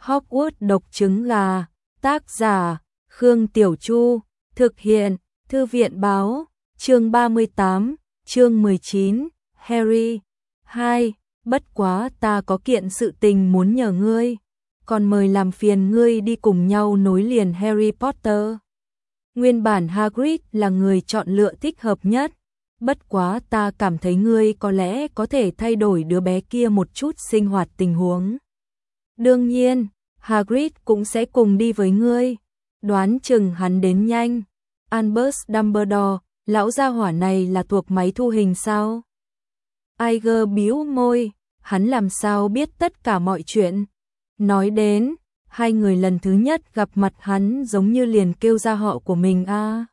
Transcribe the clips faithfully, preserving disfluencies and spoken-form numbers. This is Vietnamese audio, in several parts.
Hogwarts độc trứng gà, tác giả, Khương Tiểu Chu, thực hiện, Thư viện báo, chương ba mươi tám, chương mười chín, Harry. hai. Bất quá ta có kiện sự tình muốn nhờ ngươi, còn mời làm phiền ngươi đi cùng nhau nối liền Harry Potter. Nguyên bản Hagrid là người chọn lựa thích hợp nhất, bất quá ta cảm thấy ngươi có lẽ có thể thay đổi đứa bé kia một chút sinh hoạt tình huống. Đương nhiên, Hagrid cũng sẽ cùng đi với ngươi, đoán chừng hắn đến nhanh. Albus Dumbledore, lão gia hỏa này là thuộc máy thu hình sao? Iger bĩu môi, hắn làm sao biết tất cả mọi chuyện. Nói đến, hai người lần thứ nhất gặp mặt hắn giống như liền kêu ra họ của mình a. À.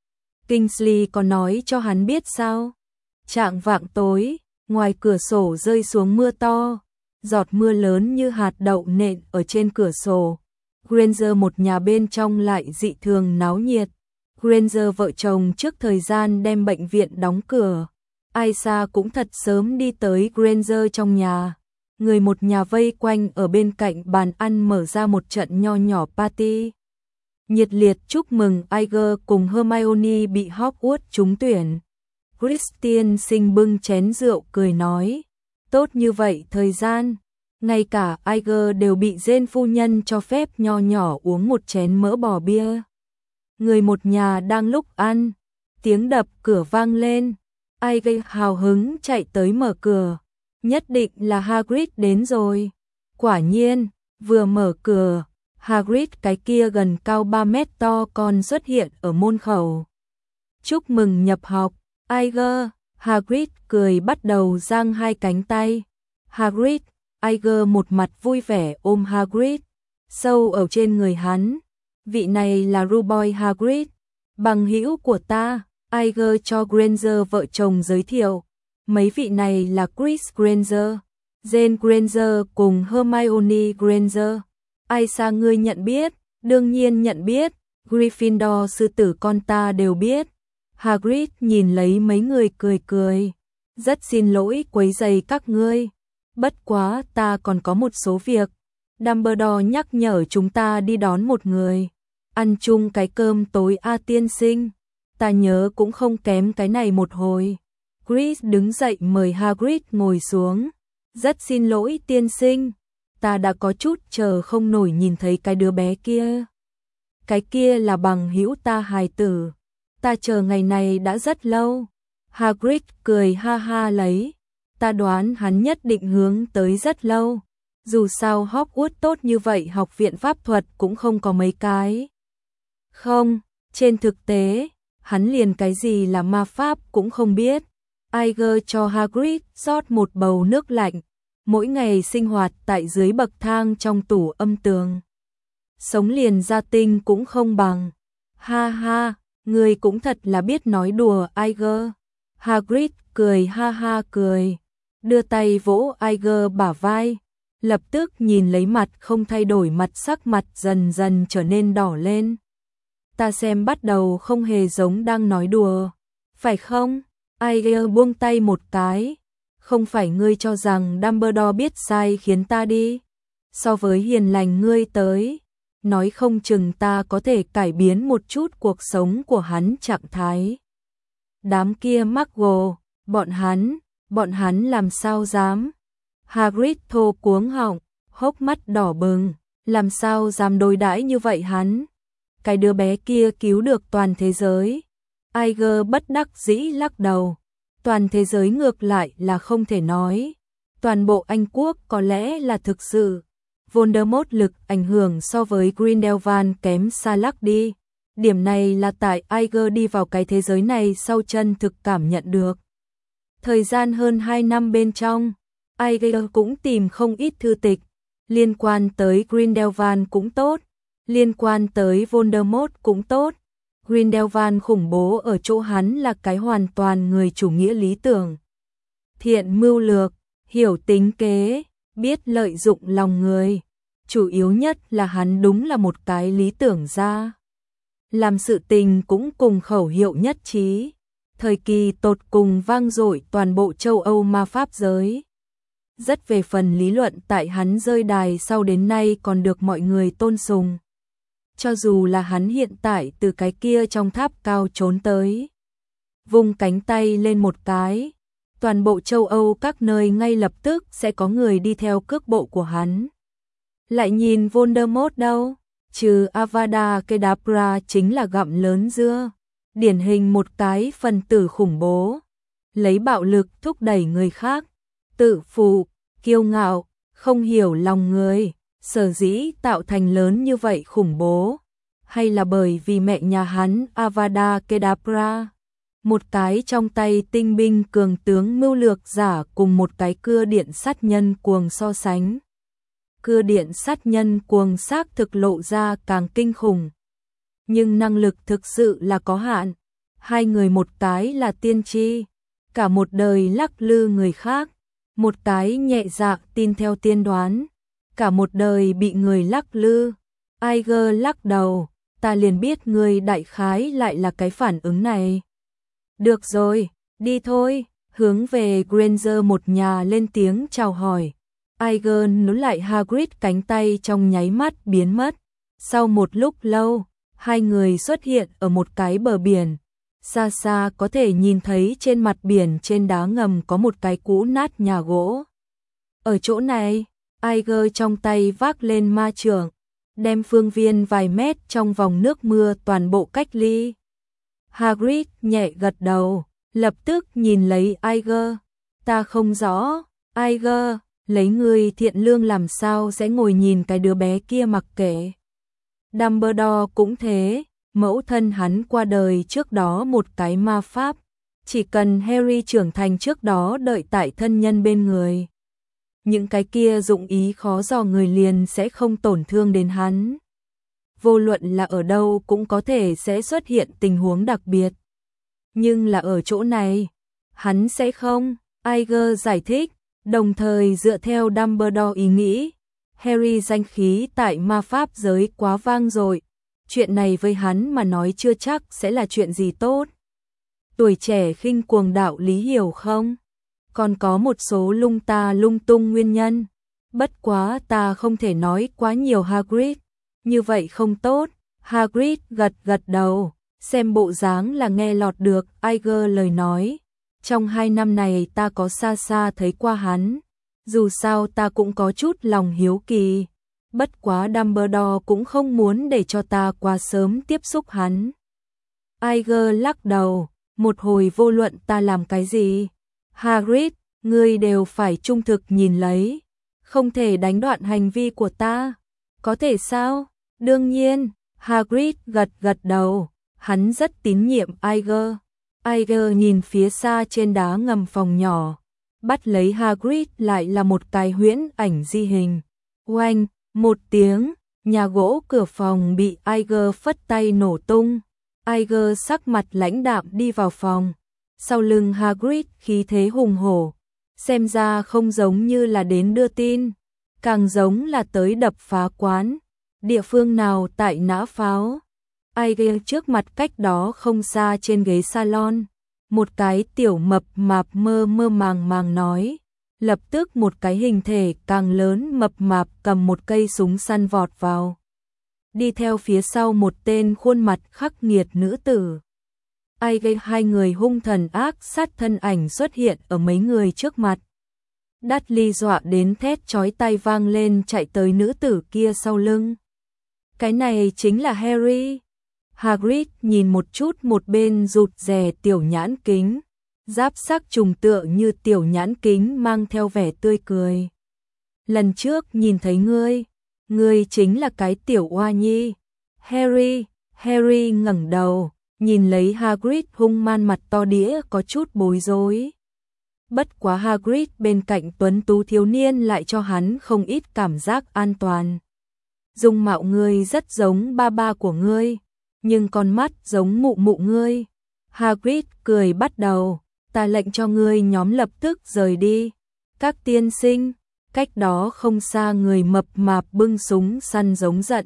Kingsley có nói cho hắn biết sao? Trạng vạng tối, ngoài cửa sổ rơi xuống mưa to, giọt mưa lớn như hạt đậu nện ở trên cửa sổ. Granger một nhà bên trong lại dị thường náo nhiệt. Granger vợ chồng trước thời gian đem bệnh viện đóng cửa. Aisha cũng thật sớm đi tới Granger trong nhà. Người một nhà vây quanh ở bên cạnh bàn ăn mở ra một trận nho nhỏ party. Nhiệt liệt chúc mừng Iger cùng Hermione bị Hogwarts trúng tuyển. Christian Sinh bưng chén rượu cười nói, tốt như vậy thời gian, ngay cả Iger đều bị Jane phu nhân cho phép nho nhỏ uống một chén mỡ bò bia. Người một nhà đang lúc ăn, tiếng đập cửa vang lên. Iger hào hứng chạy tới mở cửa, nhất định là Hagrid đến rồi. Quả nhiên, vừa mở cửa, Hagrid cái kia gần cao ba mét to con xuất hiện ở môn khẩu. Chúc mừng nhập học, Iger. Hagrid cười bắt đầu giang hai cánh tay. Hagrid, Iger một mặt vui vẻ ôm Hagrid, sâu ở trên người hắn. Vị này là Ruboy Hagrid, bằng hữu của ta. Iger cho Granger vợ chồng giới thiệu. Mấy vị này là Chris Granger, Jane Granger cùng Hermione Granger. Aisha ngươi nhận biết? Đương nhiên nhận biết, Gryffindor sư tử con ta đều biết. Hagrid nhìn lấy mấy người cười cười. Rất xin lỗi quấy rầy các ngươi. Bất quá ta còn có một số việc. Dumbledore nhắc nhở chúng ta đi đón một người. Ăn chung cái cơm tối a tiên sinh. Ta nhớ cũng không kém cái này một hồi. Chris đứng dậy mời Hagrid ngồi xuống. Rất xin lỗi tiên sinh. Ta đã có chút chờ không nổi nhìn thấy cái đứa bé kia. Cái kia là bằng hữu ta hài tử. Ta chờ ngày này đã rất lâu. Hagrid cười ha ha lấy. Ta đoán hắn nhất định hướng tới rất lâu. Dù sao Hogwarts tốt như vậy học viện pháp thuật cũng không có mấy cái. Không, trên thực tế, hắn liền cái gì là ma pháp cũng không biết. Iger cho Hagrid rót một bầu nước lạnh. Mỗi ngày sinh hoạt tại dưới bậc thang trong tủ âm tường. Sống liền gia tinh cũng không bằng. Ha ha, người cũng thật là biết nói đùa Iger. Hagrid cười ha ha cười, đưa tay vỗ Iger bả vai, lập tức nhìn lấy mặt không thay đổi mặt sắc mặt dần dần trở nên đỏ lên. Ta xem bắt đầu không hề giống đang nói đùa, phải không? Iger buông tay một cái. Không phải ngươi cho rằng Dumbledore biết sai khiến ta đi. So với hiền lành ngươi tới, nói không chừng ta có thể cải biến một chút cuộc sống của hắn trạng thái. Đám kia Muggle, bọn hắn, bọn hắn làm sao dám? Hagrid thô cuống họng, hốc mắt đỏ bừng, làm sao dám đối đãi như vậy hắn? Cái đứa bé kia cứu được toàn thế giới. Iger bất đắc dĩ lắc đầu. Toàn thế giới ngược lại là không thể nói. Toàn bộ Anh quốc có lẽ là thực sự. Voldemort lực ảnh hưởng so với Grindelwald kém xa lắc đi. Điểm này là tại Iger đi vào cái thế giới này sau chân thực cảm nhận được. Thời gian hơn hai năm bên trong, Iger cũng tìm không ít thư tịch. Liên quan tới Grindelwald cũng tốt. Liên quan tới Voldemort cũng tốt. Grindelwald khủng bố ở chỗ hắn là cái hoàn toàn người chủ nghĩa lý tưởng. Thiện mưu lược, hiểu tính kế, biết lợi dụng lòng người. Chủ yếu nhất là hắn đúng là một cái lý tưởng gia. Làm sự tình cũng cùng khẩu hiệu nhất trí. Thời kỳ tột cùng vang dội toàn bộ châu Âu ma pháp giới. rất về phần lý luận tại hắn rơi đài sau đến nay còn được mọi người tôn sùng. Cho dù là hắn hiện tại từ cái kia trong tháp cao trốn tới. Vung cánh tay lên một cái, toàn bộ châu Âu các nơi ngay lập tức sẽ có người đi theo cước bộ của hắn. Lại nhìn Voldemort đâu, trừ Avada Kedavra chính là gặm lớn dưa, điển hình một cái phần tử khủng bố, lấy bạo lực thúc đẩy người khác, tự phụ, kiêu ngạo, không hiểu lòng người, sở dĩ tạo thành lớn như vậy khủng bố, hay là bởi vì mẹ nhà hắn Avada Kedavra, một cái trong tay tinh binh cường tướng mưu lược giả cùng một cái cưa điện sát nhân cuồng so sánh. Cưa điện sát nhân cuồng xác thực lộ ra càng kinh khủng. Nhưng năng lực thực sự là có hạn. Hai người một cái là tiên tri, cả một đời lắc lư người khác. Một cái nhẹ dạ tin theo tiên đoán, cả một đời bị người lắc lư. Iger lắc đầu, ta liền biết người đại khái lại là cái phản ứng này. Được rồi, đi thôi, hướng về Granger một nhà lên tiếng chào hỏi. Iger nối lại Hagrid cánh tay trong nháy mắt biến mất. Sau một lúc lâu, hai người xuất hiện ở một cái bờ biển. Xa xa có thể nhìn thấy trên mặt biển trên đá ngầm có một cái cũ nát nhà gỗ. Ở chỗ này, Iger trong tay vác lên ma chưởng, đem phương viên vài mét trong vòng nước mưa toàn bộ cách ly. Hagrid nhẹ gật đầu, lập tức nhìn lấy Iger. Ta không rõ, Iger, lấy người thiện lương làm sao sẽ ngồi nhìn cái đứa bé kia mặc kệ. Dumbledore cũng thế, mẫu thân hắn qua đời trước đó một cái ma pháp. Chỉ cần Harry trưởng thành trước đó đợi tại thân nhân bên người. Những cái kia dụng ý khó dò người liền sẽ không tổn thương đến hắn. Vô luận là ở đâu cũng có thể sẽ xuất hiện tình huống đặc biệt. Nhưng là ở chỗ này, hắn sẽ không, Iger giải thích, đồng thời dựa theo Dumbledore ý nghĩ. Harry danh khí tại ma pháp giới quá vang rồi, chuyện này với hắn mà nói chưa chắc sẽ là chuyện gì tốt. Tuổi trẻ khinh cuồng đạo lý hiểu không? Còn có một số lung ta lung tung nguyên nhân. Bất quá ta không thể nói quá nhiều Hagrid. Như vậy không tốt. Hagrid gật gật đầu, xem bộ dáng là nghe lọt được Iger lời nói. Trong hai năm này ta có xa xa thấy qua hắn. Dù sao ta cũng có chút lòng hiếu kỳ. Bất quá Dumbledore cũng không muốn để cho ta quá sớm tiếp xúc hắn. Iger lắc đầu, một hồi vô luận ta làm cái gì. Hagrid, ngươi đều phải trung thực nhìn lấy. Không thể đánh đoạn hành vi của ta. Có thể sao? Đương nhiên, Hagrid gật gật đầu. Hắn rất tín nhiệm Iger. Iger nhìn phía xa trên đá ngầm phòng nhỏ. Bắt lấy Hagrid lại là một cái huyễn ảnh di hình. Oanh, một tiếng, nhà gỗ cửa phòng bị Iger phất tay nổ tung. Iger sắc mặt lãnh đạm đi vào phòng. Sau lưng Hagrid khí thế hùng hổ. Xem ra không giống như là đến đưa tin. Càng giống là tới đập phá quán. Địa phương nào tại nã pháo. Iger trước mặt cách đó không xa trên ghế salon. Một cái tiểu mập mạp mơ mơ màng màng nói. Lập tức một cái hình thể càng lớn mập mạp cầm một cây súng săn vọt vào. Đi theo phía sau một tên khuôn mặt khắc nghiệt nữ tử. Ai gây hai người hung thần ác sát thân ảnh xuất hiện ở mấy người trước mặt. Dudley dọa đến thét chói tai vang lên chạy tới nữ tử kia sau lưng. Cái này chính là Harry. Hagrid nhìn một chút một bên rụt rè tiểu nhãn kính. Giáp sắc trùng tựa như tiểu nhãn kính mang theo vẻ tươi cười. Lần trước nhìn thấy ngươi, ngươi chính là cái tiểu oa nhi. Harry, Harry ngẩng đầu, nhìn lấy Hagrid hung man mặt to đĩa có chút bối rối. Bất quá Hagrid bên cạnh tuấn tú thiếu niên lại cho hắn không ít cảm giác an toàn. Dung mạo ngươi rất giống ba ba của ngươi, nhưng con mắt giống mụ mụ ngươi. Hagrid cười bắt đầu. Ta lệnh cho ngươi nhóm lập tức rời đi. Các tiên sinh, cách đó không xa người mập mạp bưng súng săn giống giận.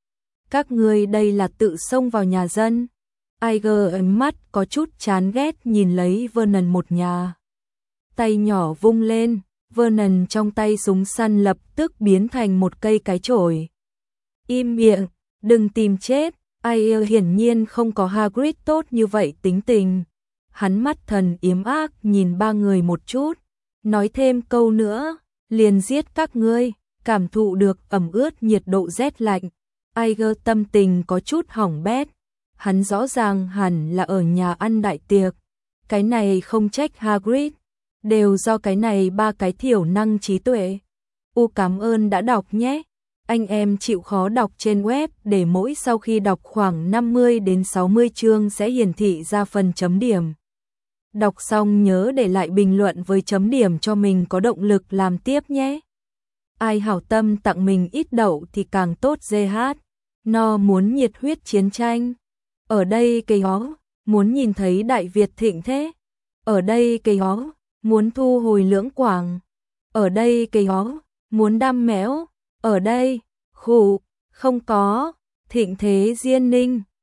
Các ngươi đây là tự xông vào nhà dân. Iger ánh mắt có chút chán ghét nhìn lấy Vernon một nhà. Tay nhỏ vung lên, Vernon trong tay súng săn lập tức biến thành một cây cái chổi. Im miệng, đừng tìm chết. Ai hiển nhiên không có Hagrid tốt như vậy tính tình. Hắn mắt thần yếm ác nhìn ba người một chút, nói thêm câu nữa, liền giết các ngươi. Cảm thụ được ẩm ướt nhiệt độ rét lạnh, Aiger tâm tình có chút hỏng bét. Hắn rõ ràng hẳn là ở nhà ăn đại tiệc. Cái này không trách Hagrid, đều do cái này ba cái thiểu năng trí tuệ. U cảm ơn đã đọc nhé. Anh em chịu khó đọc trên web để mỗi sau khi đọc khoảng năm mươi đến sáu mươi chương sẽ hiển thị ra phần chấm điểm. Đọc xong nhớ để lại bình luận với chấm điểm cho mình có động lực làm tiếp nhé. Ai hảo tâm tặng mình ít đậu thì càng tốt giê hát. No muốn nhiệt huyết chiến tranh. Ở đây cây hó, muốn nhìn thấy Đại Việt thịnh thế. Ở đây cây hó, muốn thu hồi Lưỡng Quảng. Ở đây cây hó, muốn đam méo. Ở đây, khủ, không có, thịnh thế Diên Ninh.